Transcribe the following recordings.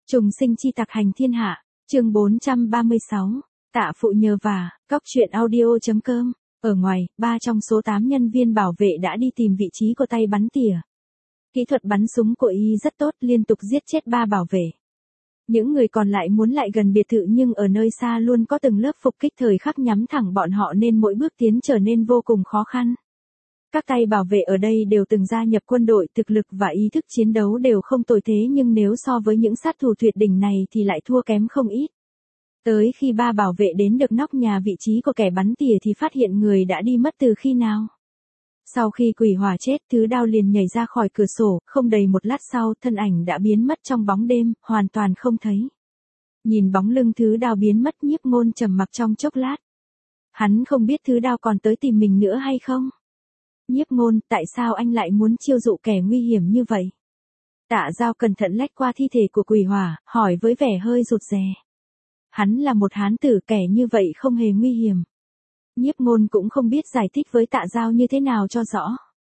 Trùng sinh chi tặc hành thiên hạ, chương 436, tạ phụ nhờ vả, cóc truyện audio.com. Ở ngoài, 3 trong số 8 nhân viên bảo vệ đã đi tìm vị trí của tay bắn tỉa. Kỹ thuật bắn súng của y rất tốt, liên tục giết chết 3 bảo vệ. Những người còn lại muốn lại gần biệt thự nhưng ở nơi xa luôn có từng lớp phục kích thời khắc nhắm thẳng bọn họ nên mỗi bước tiến trở nên vô cùng khó khăn. Các tay bảo vệ ở đây đều từng gia nhập quân đội, thực lực và ý thức chiến đấu đều không tồi thế nhưng nếu so với những sát thủ tuyệt đỉnh này thì lại thua kém không ít. Tới khi 3 bảo vệ đến được nóc nhà vị trí của kẻ bắn tỉa thì phát hiện người đã đi mất từ khi nào. Sau khi quỷ hỏa chết, Thứ Đao liền nhảy ra khỏi cửa sổ, không đầy một lát sau, thân ảnh đã biến mất trong bóng đêm, hoàn toàn không thấy. Nhìn bóng lưng Thứ Đao biến mất, Nhiếp Ngôn trầm mặc trong chốc lát. Hắn không biết Thứ Đao còn tới tìm mình nữa hay không. Nhiếp Ngôn, tại sao anh lại muốn chiêu dụ kẻ nguy hiểm như vậy? Tạ Dao cẩn thận lách qua thi thể của quỷ hỏa, hỏi với vẻ hơi rụt rè. Hắn là một hán tử, kẻ như vậy không hề nguy hiểm. Nhiếp Ngôn cũng không biết giải thích với Tạ Dao như thế nào cho rõ.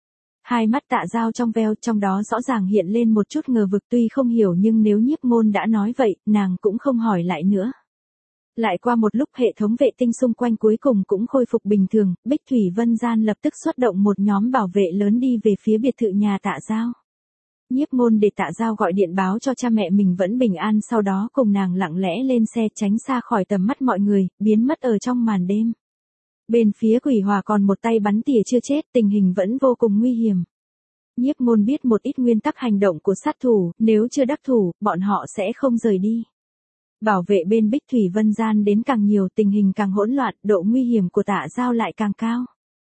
Hai mắt Tạ Dao trong veo, trong đó rõ ràng hiện lên một chút ngờ vực, tuy không hiểu nhưng nếu Nhiếp Ngôn đã nói vậy, nàng cũng không hỏi lại nữa. Lại qua một lúc hệ thống vệ tinh xung quanh cuối cùng cũng khôi phục bình thường, Bích Thủy Vân Gian lập tức xuất động một nhóm bảo vệ lớn đi về phía biệt thự nhà Tạ Dao. Nhiếp Ngôn để Tạ Dao gọi điện báo cho cha mẹ mình vẫn bình an, sau đó cùng nàng lặng lẽ lên xe tránh xa khỏi tầm mắt mọi người, biến mất ở trong màn đêm. Bên phía quỷ hỏa còn một tay bắn tỉa chưa chết, tình hình vẫn vô cùng nguy hiểm. Nhiếp Ngôn biết một ít nguyên tắc hành động của sát thủ, nếu chưa đắc thủ, bọn họ sẽ không rời đi. Bảo vệ bên Bích Thủy Vân Gian đến càng nhiều, tình hình càng hỗn loạn, độ nguy hiểm của Tạ Dao lại càng cao.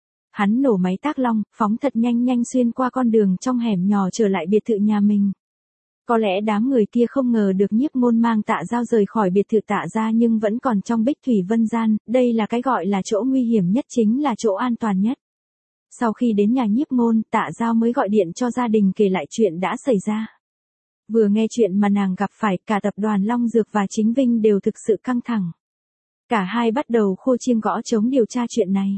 Hắn nổ máy tác long, phóng thật nhanh xuyên qua con đường trong hẻm nhỏ trở lại biệt thự nhà mình. Có lẽ đám người kia không ngờ được Nhiếp Ngôn mang Tạ Dao rời khỏi biệt thự Tạ gia nhưng vẫn còn trong Bích Thủy Vân Gian, đây là cái gọi là chỗ nguy hiểm nhất, chính là chỗ an toàn nhất. Sau khi đến nhà Nhiếp Ngôn, Tạ Dao mới gọi điện cho gia đình kể lại chuyện đã xảy ra. Vừa nghe chuyện mà nàng gặp phải, cả tập đoàn Long Dược và Chính Vinh đều thực sự căng thẳng. Cả hai bắt đầu khua chiêng gõ trống điều tra chuyện này.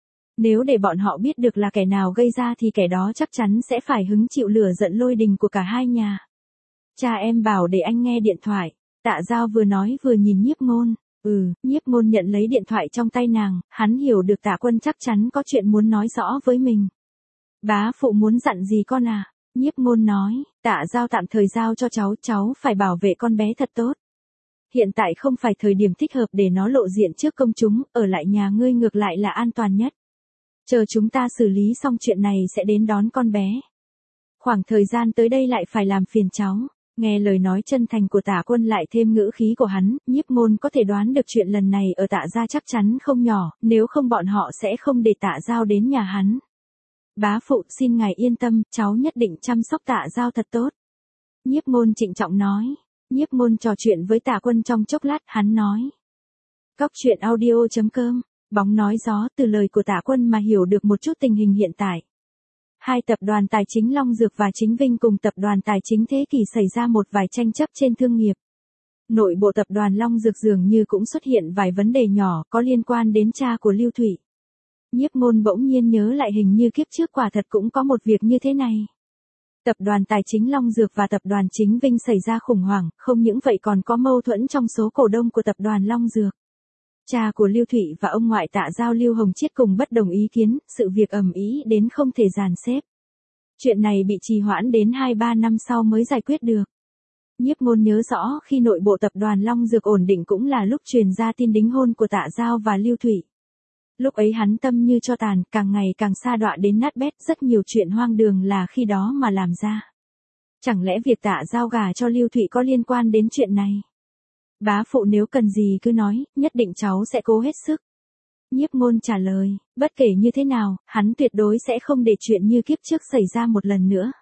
Nếu để bọn họ biết được là kẻ nào gây ra thì kẻ đó chắc chắn sẽ phải hứng chịu lửa giận lôi đình của cả hai nhà. Cha em bảo để anh nghe điện thoại. Tạ Dao vừa nói vừa nhìn Nhiếp Ngôn. Nhiếp Ngôn nhận lấy điện thoại trong tay nàng, hắn hiểu được Tạ Quân chắc chắn có chuyện muốn nói rõ với mình. Bá phụ muốn dặn gì con à? Nhiếp Ngôn nói, Tạ Dao tạm thời giao cho cháu phải bảo vệ con bé thật tốt. Hiện tại không phải thời điểm thích hợp để nó lộ diện trước công chúng, ở lại nhà ngươi ngược lại là an toàn nhất. Chờ chúng ta xử lý xong chuyện này sẽ đến đón con bé. Khoảng thời gian tới đây lại phải làm phiền cháu. Nghe lời nói chân thành của Tạ Quân lại thêm ngữ khí của hắn, Nhiếp Ngôn có thể đoán được chuyện lần này ở Tạ gia chắc chắn không nhỏ, nếu không bọn họ sẽ không để Tạ Dao đến nhà hắn. Bá phụ, xin ngài yên tâm, cháu nhất định chăm sóc Tạ Dao thật tốt. Nhiếp Ngôn trịnh trọng nói. Nhiếp Ngôn trò chuyện với Tạ Quân trong chốc lát, hắn nói. Cóc truyện audio.com, bóng nói gió, từ lời của Tạ Quân mà hiểu được một chút tình hình hiện tại. Hai tập đoàn tài chính Long Dược và Chính Vinh cùng tập đoàn tài chính Thế Kỷ xảy ra một vài tranh chấp trên thương nghiệp. Nội bộ tập đoàn Long Dược dường như cũng xuất hiện vài vấn đề nhỏ có liên quan đến cha của Lưu Thụy. Nhiếp Ngôn bỗng nhiên nhớ lại hình như kiếp trước quả thật cũng có một việc như thế này. Tập đoàn tài chính Long Dược và tập đoàn Chính Vinh xảy ra khủng hoảng, không những vậy còn có mâu thuẫn trong số cổ đông của tập đoàn Long Dược. Cha của Lưu Thụy và ông ngoại Tạ Dao Lưu Hồng Chiết cùng bất đồng ý kiến, sự việc ầm ĩ đến không thể dàn xếp. Chuyện này bị trì hoãn đến 2-3 năm sau mới giải quyết được. Nhiếp Ngôn nhớ rõ khi nội bộ tập đoàn Long Dược ổn định cũng là lúc truyền ra tin đính hôn của Tạ Dao và Lưu Thụy. Lúc ấy hắn tâm như tro tàn, càng ngày càng sa đọa đến nát bét, rất nhiều chuyện hoang đường là khi đó mà làm ra. Chẳng lẽ việc Tạ Dao gả cho Lưu Thụy có liên quan đến chuyện này? Bá phụ nếu cần gì cứ nói, nhất định cháu sẽ cố hết sức. Nhiếp Ngôn trả lời, bất kể như thế nào, hắn tuyệt đối sẽ không để chuyện như kiếp trước xảy ra một lần nữa.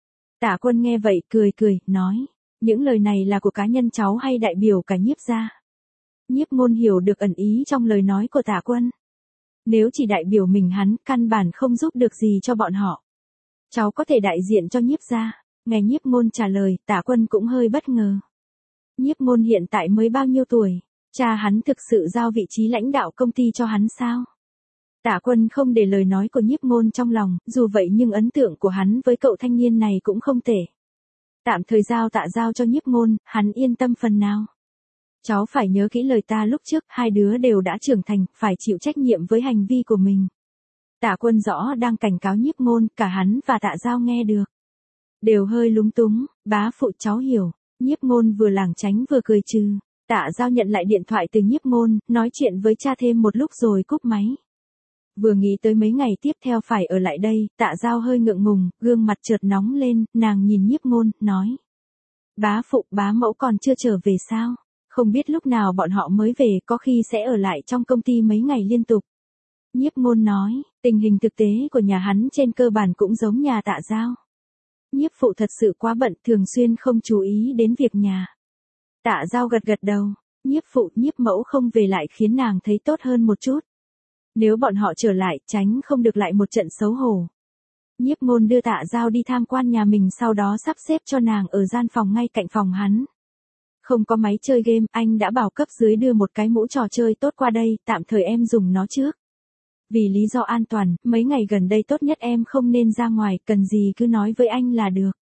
Tạ Quân nghe vậy cười, nói, những lời này là của cá nhân cháu hay đại biểu cả Nhiếp gia? Nhiếp Ngôn hiểu được ẩn ý trong lời nói của Tạ Quân. Nếu chỉ đại biểu mình hắn, căn bản không giúp được gì cho bọn họ. Cháu có thể đại diện cho Nhiếp gia. Nghe Nhiếp Ngôn trả lời, Tạ Quân cũng hơi bất ngờ. Nhiếp Ngôn hiện tại mới bao nhiêu tuổi? Cha hắn thực sự giao vị trí lãnh đạo công ty cho hắn sao? Tạ Quân không để lời nói của Nhiếp Ngôn trong lòng, dù vậy nhưng ấn tượng của hắn với cậu thanh niên này cũng không tệ. Tạm thời giao Tạ Giao cho Nhiếp Ngôn, hắn yên tâm phần nào. Cháu phải nhớ kỹ lời ta lúc trước, hai đứa đều đã trưởng thành, phải chịu trách nhiệm với hành vi của mình. Tạ Quân rõ đang cảnh cáo Nhiếp Ngôn, cả hắn và Tạ Giao nghe được. Đều hơi lúng túng, bá phụ cháu hiểu. Nhiếp Ngôn vừa lảng tránh vừa cười trừ. Tạ Giao nhận lại điện thoại từ Nhiếp Ngôn, nói chuyện với cha thêm một lúc rồi cúp máy. Vừa nghĩ tới mấy ngày tiếp theo phải ở lại đây, Tạ Giao hơi ngượng ngùng, gương mặt chợt nóng lên, nàng nhìn Nhiếp Ngôn, nói. Bá phụ, bá mẫu còn chưa trở về sao? Không biết lúc nào bọn họ mới về, có khi sẽ ở lại trong công ty mấy ngày liên tục. Nhiếp Ngôn nói, tình hình thực tế của nhà hắn trên cơ bản cũng giống nhà Tạ Giao. Nhiếp phụ thật sự quá bận, thường xuyên không chú ý đến việc nhà. Tạ Giao gật gật đầu, Nhiếp phụ, Nhiếp mẫu không về lại khiến nàng thấy tốt hơn một chút. Nếu bọn họ trở lại, tránh không được lại một trận xấu hổ. Nhiếp Ngôn đưa Tạ Giao đi tham quan nhà mình, sau đó sắp xếp cho nàng ở gian phòng ngay cạnh phòng hắn. Không có máy chơi game, anh đã bảo cấp dưới đưa một cái mũ trò chơi tốt qua đây, tạm thời em dùng nó trước. Vì lý do an toàn, mấy ngày gần đây tốt nhất em không nên ra ngoài, cần gì cứ nói với anh là được.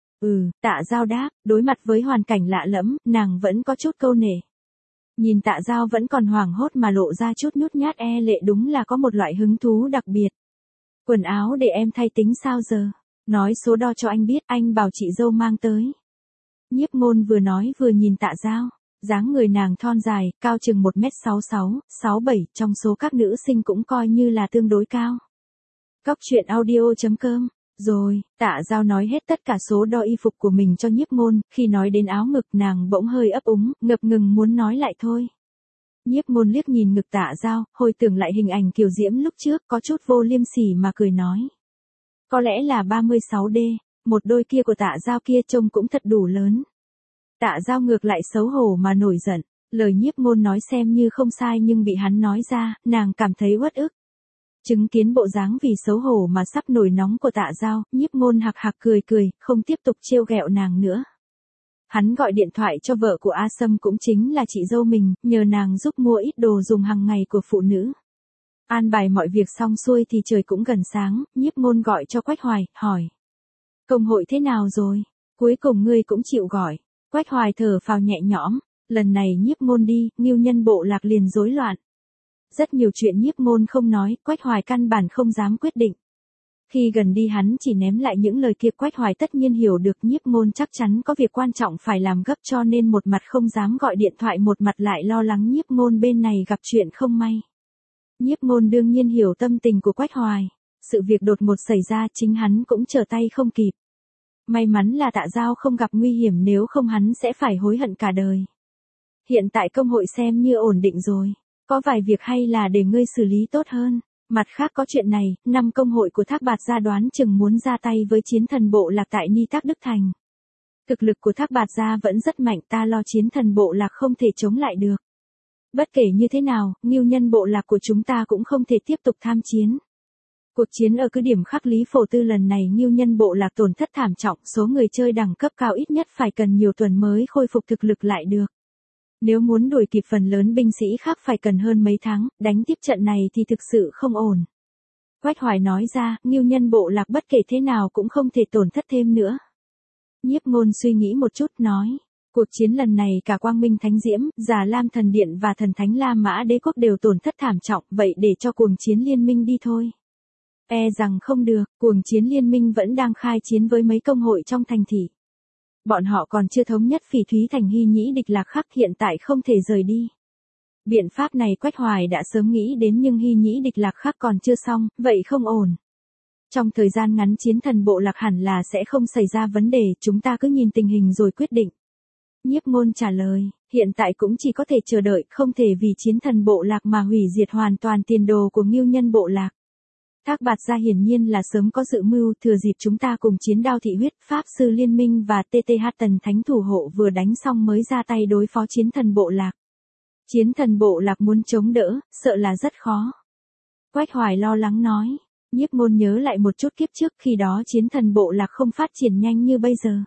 Tạ Giao đáp, đối mặt với hoàn cảnh lạ lẫm, nàng vẫn có chút câu nể. Nhìn Tạ Giao vẫn còn hoảng hốt mà lộ ra chút nhút nhát e lệ, đúng là có một loại hứng thú đặc biệt. Quần áo để em thay tính sao giờ? Nói số đo cho anh biết, anh bảo chị dâu mang tới. Nhiếp Ngôn vừa nói vừa nhìn Tạ Giao. Dáng người nàng thon dài, cao chừng 1m66, 67, trong số các nữ sinh cũng coi như là tương đối cao. Cóc truyện audio.com. Rồi, Tạ Giao nói hết tất cả số đo y phục của mình cho Nhiếp Ngôn, khi nói đến áo ngực nàng bỗng hơi ấp úng, ngập ngừng muốn nói lại thôi. Nhiếp Ngôn liếc nhìn ngực Tạ Giao, hồi tưởng lại hình ảnh kiều diễm lúc trước, có chút vô liêm sỉ mà cười nói. Có lẽ là 36D, một đôi kia của Tạ Giao kia trông cũng thật đủ lớn. Tạ Giao ngược lại xấu hổ mà nổi giận, lời Nhiếp Ngôn nói xem như không sai nhưng bị hắn nói ra, nàng cảm thấy uất ức. Chứng kiến bộ dáng vì xấu hổ mà sắp nổi nóng của Tạ Giao, Nhiếp Ngôn hạc hạc cười cười, không tiếp tục trêu ghẹo nàng nữa. Hắn gọi điện thoại cho vợ của A Sâm, cũng chính là chị dâu mình, nhờ nàng giúp mua ít đồ dùng hàng ngày của phụ nữ. An bài mọi việc xong xuôi thì trời cũng gần sáng, Nhiếp Ngôn gọi cho Quách Hoài, hỏi. Công hội thế nào rồi? Cuối cùng ngươi cũng chịu gọi. Quách Hoài thở phào nhẹ nhõm, lần này Nhiếp Ngôn đi, Ngưu Nhân bộ lạc liền rối loạn. Rất nhiều chuyện Nhiếp Ngôn không nói, Quách Hoài căn bản không dám quyết định. Khi gần đi hắn chỉ ném lại những lời kia, Quách Hoài tất nhiên hiểu được Nhiếp Ngôn chắc chắn có việc quan trọng phải làm gấp, cho nên một mặt không dám gọi điện thoại, một mặt lại lo lắng Nhiếp Ngôn bên này gặp chuyện không may. Nhiếp Ngôn đương nhiên hiểu tâm tình của Quách Hoài. Sự việc đột ngột xảy ra, chính hắn cũng trở tay không kịp. May mắn là Tạ Giao không gặp nguy hiểm, nếu không hắn sẽ phải hối hận cả đời. Hiện tại công hội xem như ổn định rồi. Có vài việc hay là để ngươi xử lý tốt hơn. Mặt khác có chuyện này, 5 công hội của Thác Bạt Gia đoán chừng muốn ra tay với Chiến Thần bộ lạc tại Ni Tắc Đức Thành. Thực lực của Thác Bạt Gia vẫn rất mạnh, ta lo Chiến Thần bộ lạc không thể chống lại được. Bất kể như thế nào, Ngưu Nhân bộ lạc của chúng ta cũng không thể tiếp tục tham chiến. Cuộc chiến ở cứ điểm Khắc Lý Phổ Tư lần này Ngưu Nhân bộ lạc tổn thất thảm trọng, số người chơi đẳng cấp cao ít nhất phải cần nhiều tuần mới khôi phục thực lực lại được. Nếu muốn đuổi kịp phần lớn binh sĩ khác phải cần hơn mấy tháng, đánh tiếp trận này thì thực sự không ổn. Quách Hoài nói ra, Ngưu Nhân bộ lạc bất kể thế nào cũng không thể tổn thất thêm nữa. Nhiếp Ngôn suy nghĩ một chút, nói. Cuộc chiến lần này cả Quang Minh Thánh Diễm, Già Lam Thần Điện và Thần Thánh La Mã Đế Quốc đều tổn thất thảm trọng, vậy để cho Cuồng Chiến Liên Minh đi thôi. E rằng không được, Cuồng Chiến Liên Minh vẫn đang khai chiến với mấy công hội trong thành thị. Bọn họ còn chưa thống nhất Phỉ Thúy Thành Hy Nhĩ Địch Lạc Khắc, hiện tại không thể rời đi. Biện pháp này Quách Hoài đã sớm nghĩ đến nhưng Hy Nhĩ Địch Lạc Khắc còn chưa xong, vậy không ổn. Trong thời gian ngắn Chiến Thần bộ lạc hẳn là sẽ không xảy ra vấn đề, chúng ta cứ nhìn tình hình rồi quyết định. Nhiếp Ngôn trả lời, hiện tại cũng chỉ có thể chờ đợi, không thể vì Chiến Thần bộ lạc mà hủy diệt hoàn toàn tiền đồ của Ngưu Nhân bộ lạc. Thác Bạt Gia hiển nhiên là sớm có dự mưu, thừa dịp chúng ta cùng chiến Đao Thị Huyết, Pháp Sư Liên Minh và TTH Tần Thánh Thủ Hộ vừa đánh xong mới ra tay đối phó Chiến Thần bộ lạc. Chiến Thần bộ lạc muốn chống đỡ, sợ là rất khó. Quách Hoài lo lắng nói, Nhiếp Ngôn nhớ lại một chút kiếp trước, khi đó Chiến Thần bộ lạc không phát triển nhanh như bây giờ.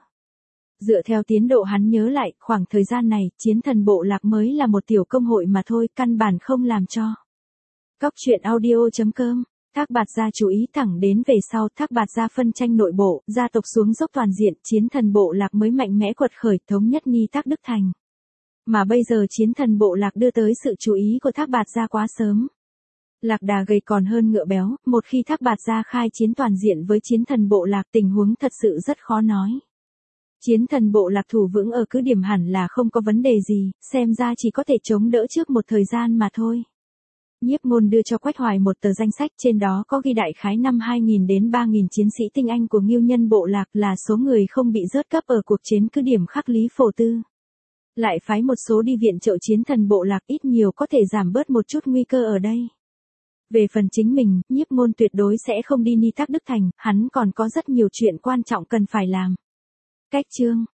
Dựa theo tiến độ hắn nhớ lại, khoảng thời gian này, Chiến Thần bộ lạc mới là một tiểu công hội mà thôi, căn bản không làm cho. Cóc truyện audio.com Thác Bạt Gia chú ý thẳng đến về sau Thác Bạt Gia phân tranh nội bộ, gia tộc xuống dốc toàn diện, Chiến Thần bộ lạc mới mạnh mẽ quật khởi thống nhất Ni Tắc Đức Thành. Mà bây giờ Chiến Thần bộ lạc đưa tới sự chú ý của Thác Bạt Gia quá sớm. Lạc đà gầy còn hơn ngựa béo, một khi Thác Bạt Gia khai chiến toàn diện với Chiến Thần bộ lạc tình huống thật sự rất khó nói. Chiến Thần bộ lạc thủ vững ở cứ điểm hẳn là không có vấn đề gì, xem ra chỉ có thể chống đỡ trước một thời gian mà thôi. Nhiếp Ngôn đưa cho Quách Hoài một tờ danh sách, trên đó có ghi đại khái năm 2000 đến 3000 chiến sĩ tinh anh của Ngưu Nhân bộ lạc là số người không bị rớt cấp ở cuộc chiến cứ điểm Khắc Lý Phổ Tư. Lại phái một số đi viện trợ Chiến Thần bộ lạc, ít nhiều có thể giảm bớt một chút nguy cơ ở đây. Về phần chính mình, Nhiếp Ngôn tuyệt đối sẽ không đi Ni Tắc Đức Thành, hắn còn có rất nhiều chuyện quan trọng cần phải làm. Cách chương